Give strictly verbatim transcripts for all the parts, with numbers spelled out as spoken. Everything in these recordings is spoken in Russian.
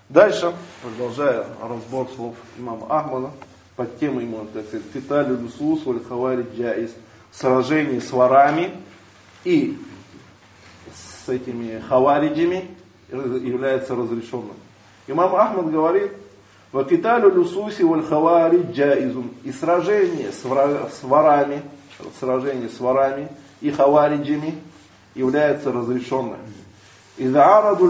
Дальше, продолжая разбор слов имама Ахмада, под темой ему, так сказать, «Киталю лусус валь хаваридж джаиз», сражение с ворами и с этими хавариджами является разрешенным. Имам Ахмад говорит: «Ва киталю лусуси валь хаваридж джаизун», и сражение с, вра... с ворами, сражение с ворами и хавариджами является разрешенным. Если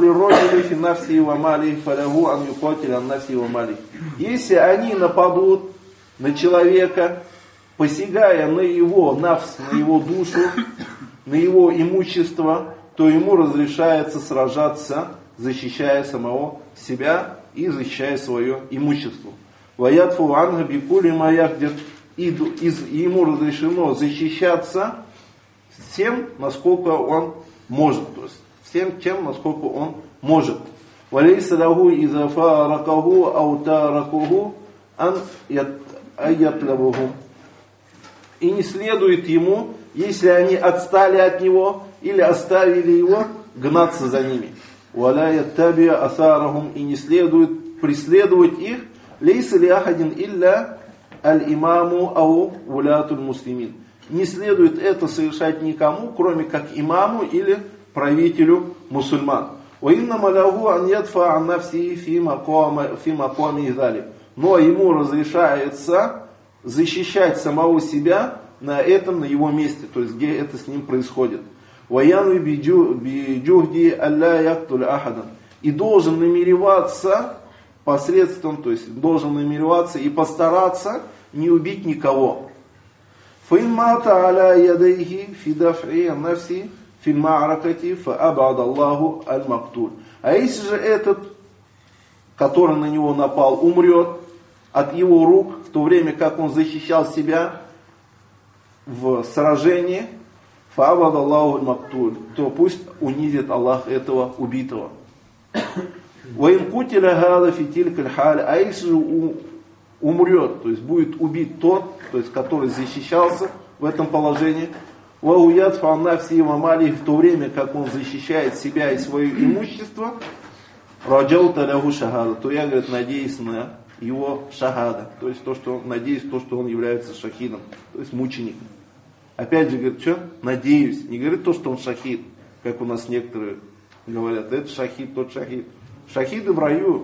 они нападут на человека, посягая на его нафс, на его душу, на его имущество, то ему разрешается сражаться, защищая самого себя и защищая свое имущество. И ему разрешено защищаться тем, насколько он может. То есть всем тем, насколько он может. وَلَيْسَ لَهُ إِذَا فَارَقَهُ أَوْ تَارَكُهُ أَنْ يَطْلَبُهُ. И не следует ему, если они отстали от него или оставили его, гнаться за ними. وَلَا يَتَّبِعَ أَثَارَهُمْ. И не следует преследовать их. لَيْسَ لِأَحَدٍ إِلَّا الْإِمَامُ أَوْ وُلَاةُ الْمُسْلِمِينَ. Не следует это совершать никому, кроме как имаму или правителю мусульман. Но ему разрешается защищать самого себя на этом, на его месте, то есть где это с ним происходит. И должен намереваться посредством, то есть должен намереваться и постараться не убить никого. Фильмаракати фаабад Аллаху аль-мактуль. А если же этот, который на него напал, умрет от его рук, в то время как он защищал себя в сражении, фаабад Аллаху аль-мактуль, то пусть унизит Аллах этого убитого. Ваин кутиля гада фитиль кальхаль. А если же умрет, то есть будет убит тот, то есть который защищался в этом положении, в то время как он защищает себя и свое имущество, то я, говорит, надеюсь на его шахада, то есть то, что надеюсь, то, что он является шахидом, то есть мучеником. Опять же, говорит, что? Надеюсь, не говорит то, что он шахид, как у нас некоторые говорят, это шахид, тот шахид. Шахиды в раю.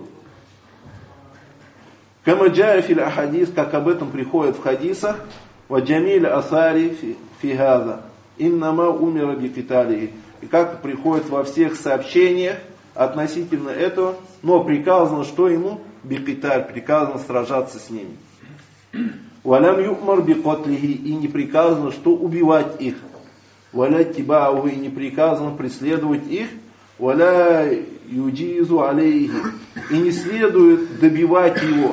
Камаджая фил ахадис, как об этом приходит в хадисах, ваджамиль асари фигаза, иннама умира бикиталии. И как приходит во всех сообщениях относительно этого, но приказано, что ему? Бикиталь, приказано сражаться с ними. Валям юкмар бикотлихи, и не приказано, что убивать их. Валя тибауху, и не приказано преследовать их. Валя юджизу алейхи, и не следует добивать его.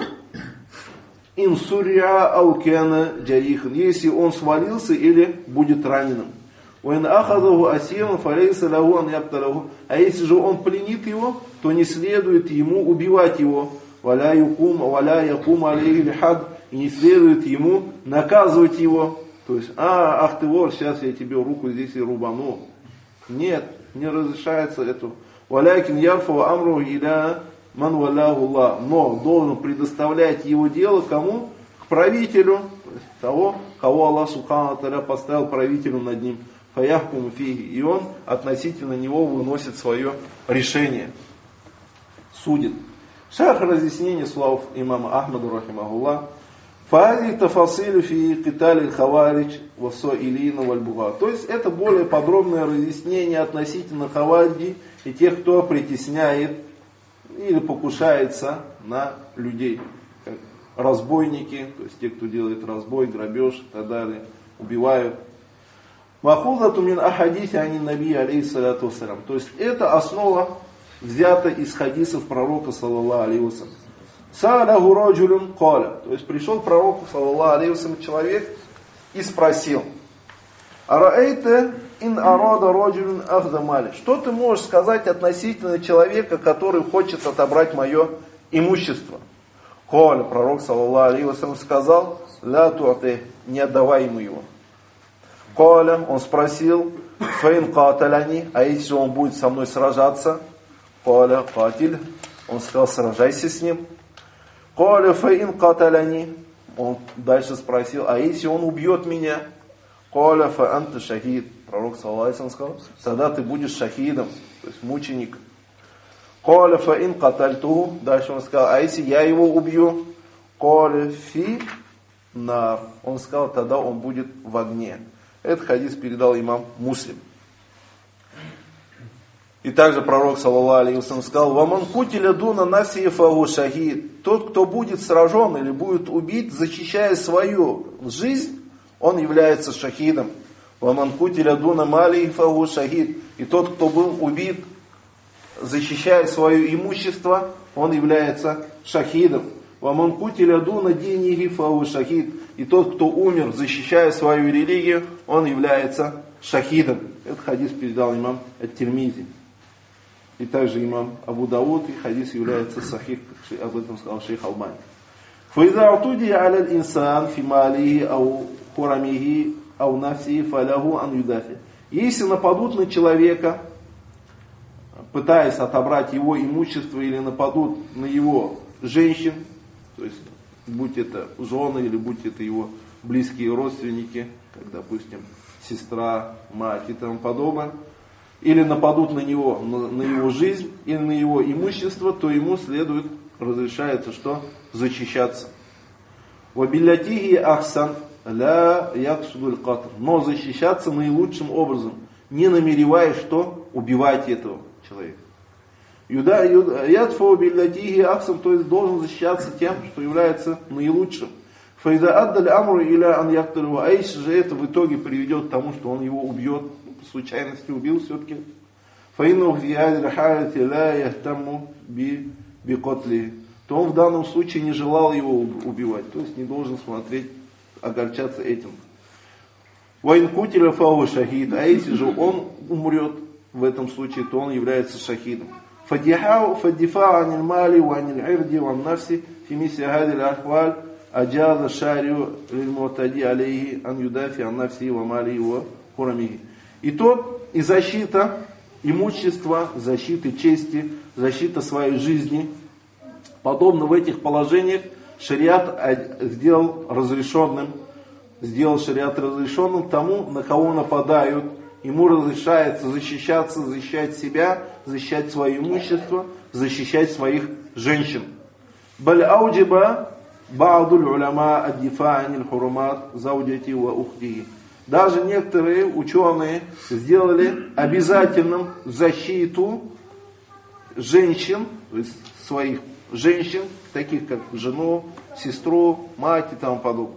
Инсурья аукена джарихан, если он свалился или будет раненым. Уэн ахадаху асиран фалейса лаху ан якталаху. А если же он пленит его, то не следует ему убивать его. Валя юкум, валя якум алейхи лихад, и не следует ему наказывать его. То есть, а, ах ты вор, сейчас я тебе руку здесь и рубану. Нет, не разрешается это. Валякин ярфа амру иля ман валляху Аллах. Но должен предоставлять его дело кому? К правителю, то есть того, кого Аллах Субхану ва Тааля поставил правителем над ним. Фаяхкум фиги. И он относительно него выносит свое решение. Судит. Шарх разъяснение слов имама Ахмада рахимахуллах. Фази тафасилю фи киталь хаваридж васоилина вальбуга. То есть это более подробное разъяснение относительно хавариджей и тех, кто притесняет или покушается на людей. Как разбойники, то есть те, кто делает разбой, грабеж и так далее, убивают. Махузату мин ахадиси ани наби алейхиссалату вассалям. То есть это основа взята из хадисов пророка саллаллаху алейхи вассалям. Са'аляху раджулюн каля. То есть пришел к пророку саллаллаху алейхи вассалям человек и спросил: араэйта ин арада раджулюн ахда мали. Что ты можешь сказать относительно человека, который хочет отобрать мое имущество? Каля, пророк саллаллаху алейхи вассалям сказал: ля ту'ти, не отдавай ему его. Каля, он спросил: фаин каталяни, а если он будет со мной сражаться? Каля катиль. Он сказал, сражайся с ним. Каля фаин каталяни. Он дальше спросил, а если он убьет меня? Каля фа анта шахид. Пророк саллаллаху сказал, тогда ты будешь шахидом, то есть мученик. Каля фаин катальтуху. Дальше он сказал, а если я его убью? Каля фи нар. Он сказал, тогда он будет в огне. Этот хадис передал имам Муслим. И также пророк, саллаллаху алейхи ва саллям, сказал, «Ваман кутиля дуна нафси фаху шахид». Тот, кто будет сражен или будет убит, защищая свою жизнь, он является шахидом. «Ваман кутиля дуна мали фаху шахид». И тот, кто был убит, защищая свое имущество, он является шахидом. «Ваман кутиля дуна динихи фаху шахид». И тот, кто умер, защищая свою религию, он является шахидом. Этот хадис передал имам ат-Тирмизи. И также имам Абу Дауд, и хадис является сахих, как об этом сказал шейх Албани. فَإِذَا عُتُدِيَ عَلَى الْإِنسَانِ فِي مَالِهِ أَوْ خُرَمِهِ أَوْ نَفْسِهِ فَلَهُ أَنْ يُدَافِعَ. Если нападут на человека, пытаясь отобрать его имущество, или нападут на его женщин, то есть будь это жены или будь это его близкие родственники, как, допустим, сестра, мать и тому подобное, или нападут на него, на, на его жизнь или на его имущество, то ему следует, разрешается что? Защищаться. وَبِالَّتِهِ أَحْسَنْ لَا يَقْصُدُ الْقَتْلِ. Но защищаться наилучшим образом, не намереваясь что? Убивать этого человека. يَدْفَوْ بِالَّتِهِ أَحْسَنْ, то есть должен защищаться тем, что является наилучшим. فَإِذَا أَدَّ الْأَمْرُ إِلَىٰ أَنْ يَقْتُلَهُ. А если же это в итоге приведет к тому, что он его убьет, по случайности убил все-таки, فَإِنَّهُ فِي هَذِهِ الْحَالَةِ لَا يَهْتَمُّ بِقَتْلِهِ. То он в данном случае не желал его убивать, то есть не должен смотреть, огорчаться этим. وَإِنْ قُتِلَ فَهُوَ شَهِيدٌ. А если же он умрет в этом случае, то он является шахидом. فَالدِّفَاعُ عَنِ الْمَالِ وَعَنِ الْعِرْضِ وَالنَّفْسِ فِي مِثْلِ هَذِهِ الْأَحْوَالِ أَجَازَ الشَّارِعُ لِلْمُعْتَدِي عَلَيْهِ أَنْ يُدَافِعَ عَنْ نَفْسِهِ وَمَالِهِ وَحُرَمِهِ. И тот, и защита имущества, защита чести, защита своей жизни, подобно в этих положениях, шариат сделал разрешенным, сделал шариат разрешенным тому, на кого нападают. Ему разрешается защищаться, защищать себя, защищать свое имущество, защищать своих женщин. Баль ауджиба ба'дуль уляма ад-дифа' аниль хурумат зауджати ва ухтихи. Даже некоторые ученые сделали обязательным защиту женщин, то есть своих женщин, таких как жену, сестру, мать и тому подобное,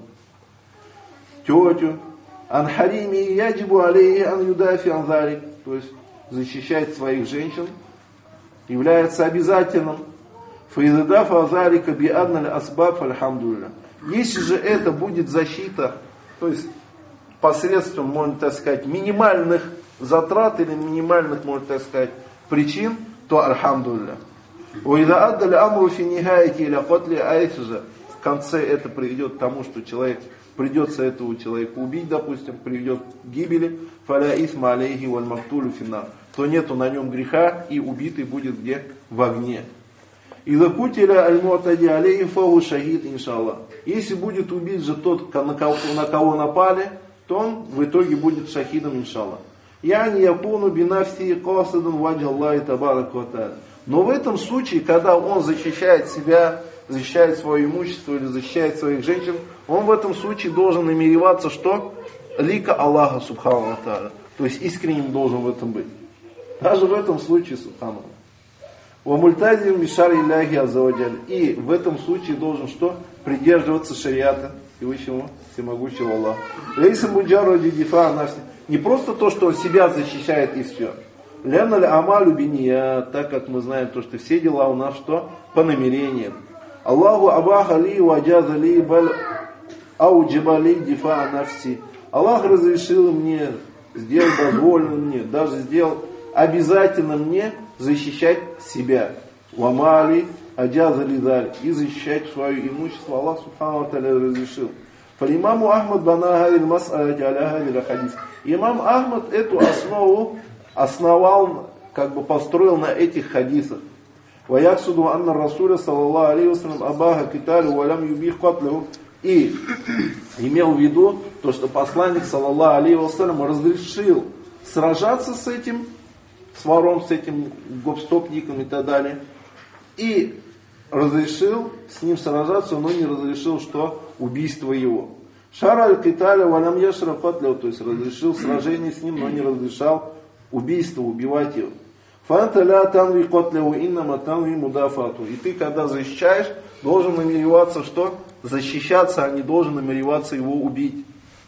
тетю. Анхарими яджибу алейхи ан юдафи ан залик, то есть защищать своих женщин является обязательным. Фаизадафа залика би адналь асбаб альхамдулилля. Если же это будет защита, то есть посредством, можно так сказать, минимальных затрат или минимальных, можно так сказать, причин, то альхамдулилля. Уиза аддаль амру фи нихайки или котли, а если же в конце это приведет к тому, что человек придется этого человека убить, допустим, приведет к гибели, фаля исма алейхи валь мактулю финна, то нету на нем греха, и убитый будет где? В огне. Иза кутиля аль-му'тади алейхи фаху шахид иншаллах. Если будет убит же тот, на кого, на кого напали, то он в итоге будет шахидом иншаллах. Яни якуну бинафси касадан ваджа Аллахи табарак ва тааля. Но в этом случае, когда он защищает себя, защищает свое имущество или защищает своих женщин, он в этом случае должен намереваться, что? Лика Аллаха субхану ва тааля. То есть искренним должен в этом быть. Даже в этом случае, субхану. Ва мультазим бишар илляхи аззаваджаль. И в этом случае должен что? Придерживаться шариата Всевышнего, всемогущего Аллаха. Лейса муджарради дифа нафси. Не просто то, что он себя защищает и все. Ляналь амалю биния, так как мы знаем, то, что все дела у нас что? По намерениям. Аллаху абаха ли ваджаза ли баль ауджиба ли дифа нафси. Аллах разрешил мне, сделал дозволенным мне, даже сделал обязательно мне защищать себя. Вамали аджаза ли даль. И защищать свое имущество Аллах субхану ва тааля разрешил. Фалимаму Ахмад бана хадил мас'алати аля хадил хадис. Имам Ахмад эту основу основал, как бы построил на этих хадисах. وَيَقْصُدُ أَنَّ الرَّسُولَ صلى الله عليه وسلم أَبَاهَ كِتَالُ وَلَمْ يُبِيهْ قَتْلَهُ. И имел в виду то, что посланник, саллаллаху алейхи вассалям, разрешил сражаться с этим, с вором, с этим гопстопником и так далее. И разрешил с ним сражаться, но не разрешил, что убийство его. Шара аль-киталя валям яшра катля, то есть разрешил сражение с ним, но не разрешал убийство, убивать его. Фанта ля танви катляу иннама танви мудафату. И ты, когда защищаешь, должен намереваться, что? Защищаться, а не должен намереваться его убить.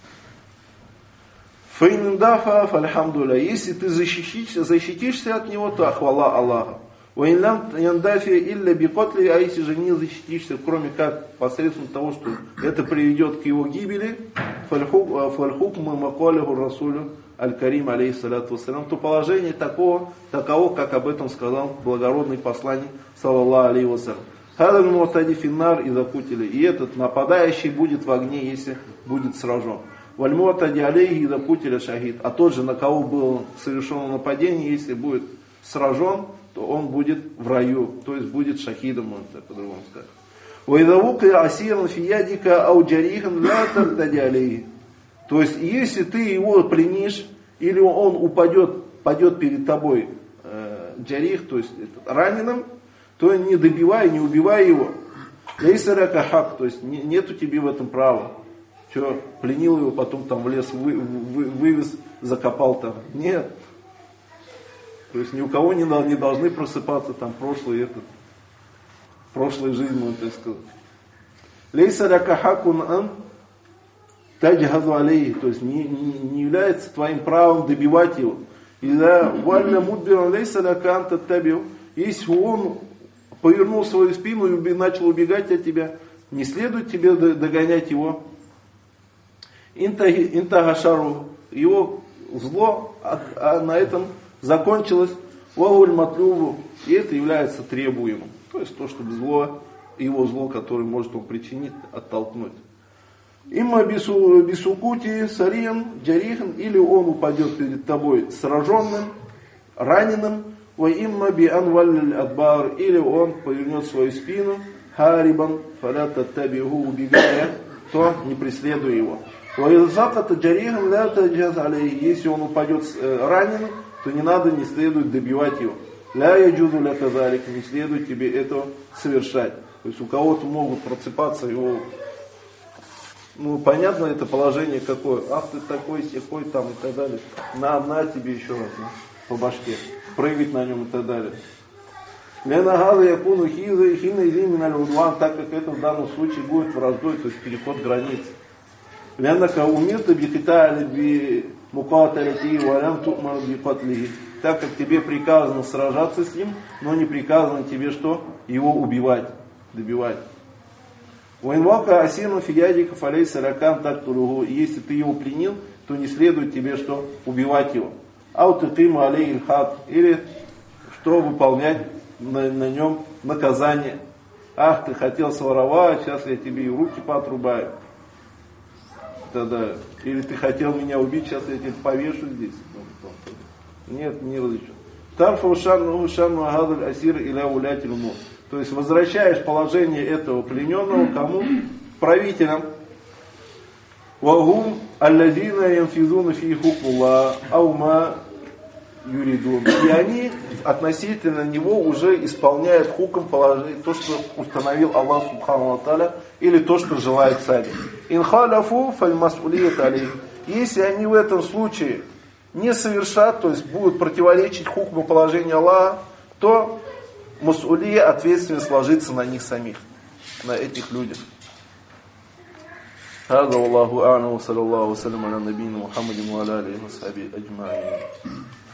Фаиндафа фальхамдуля. Если ты защитишься, защитишься от него, то хвала Аллаха. Ваинлям яндафи илля бикотли, а если же не защитишься, кроме как посредством того, что это приведет к его гибели, фальхукма макалиху расулю аль-карим алейхиссалату вассалям, то положение такого, таково, как об этом сказал благородный посланник, саллаллаху алейхи вассалям. Хадаль муатади финнар и закутили. И этот нападающий будет в огне, если будет сражен. Вальмуатади алейхи и закутили шахид. А тот же, на кого было совершено нападение, если будет сражен, то он будет в раю, то есть будет шахидом, можно так по-другому сказать. Вайдавука асиран фиядика ауджарихан ля тартади алейхи. То есть, если ты его пленишь, или он упадет, падет перед тобой э, джарих, то есть раненым, то не добивай, не убивай его. Лейсарака хак, то есть не, нету тебе в этом права. Что, пленил его, потом там в лес вы, вы, вывез, закопал там. Нет. То есть ни у кого не, не должны просыпаться там прошлый этот, прошлой жизни, можно так сказать. Лейсарака хакун ан таджхазу алейхи, то есть не, не, не является твоим правом добивать его. Ида валля мудбиран лейсарака анта табиу, если он повернул свою спину и начал убегать от тебя, не следует тебе догонять его. Интагашару, его зло, а, а на этом закончилось. Вагуль матлюву, и это является требуемым. То есть то, чтобы зло, его зло, которое может он причинить, оттолкнуть. Имма бису, бисукути сариен джарихан, или он упадет перед тобой сраженным, раненым. Ва имма би анваль адбар, или он повернет свою спину, харибан, фалята табиху, убегая, то не преследуй его. Ва изаката джарихан ля таджаз алейхи, если он упадет раненым, то не надо, не следует добивать его. Ля яджузу ля казалик, не следует тебе этого совершать. То есть у кого-то могут просыпаться его, ну понятно это положение какое, ах ты такой, сякой там и так далее. На, на тебе еще раз, ну, по башке. Прыгать на нем и так далее. Ленагада якуну хиза и хина изимина лудван, так как это в данном случае будет враждой, то есть переход границ. Ленака умирта бихитали би мукаталити валям тукмар бихатли. Так как тебе приказано сражаться с ним, но не приказано тебе что? Его убивать, добивать. Уинвака асину фиядика фалей саракан так тулугу. Если ты его пленил, то не следует тебе что? Убивать его. Аутатиму алейхи хад, или что выполнять на, на нем наказание. Ах, ты хотел своровать, сейчас я тебе и руки поотрубаю. Тогда, или ты хотел меня убить, сейчас я тебя повешу здесь. Нет, не разрешено. Тарфа ушанну ушанну агадаль асир иля улятиль му. То есть возвращаешь положение этого плененного кому? Правителям. Вагум аллазина янфизуна фи хукмулла аума юридун. И они относительно него уже исполняют хукм, положение, то, что установил Аллах субхану ва тааля, или то, что желает сами. Инхаляфу фальмасулият алейх. Если они в этом случае не совершат, то есть будут противоречить хукму положения Аллаха, то масулия, ответственность ложится на них самих, на этих людях. هذا والله أعلم وصلى الله وسلم على نبينا محمد وعلى آله وصحبه أجمعين.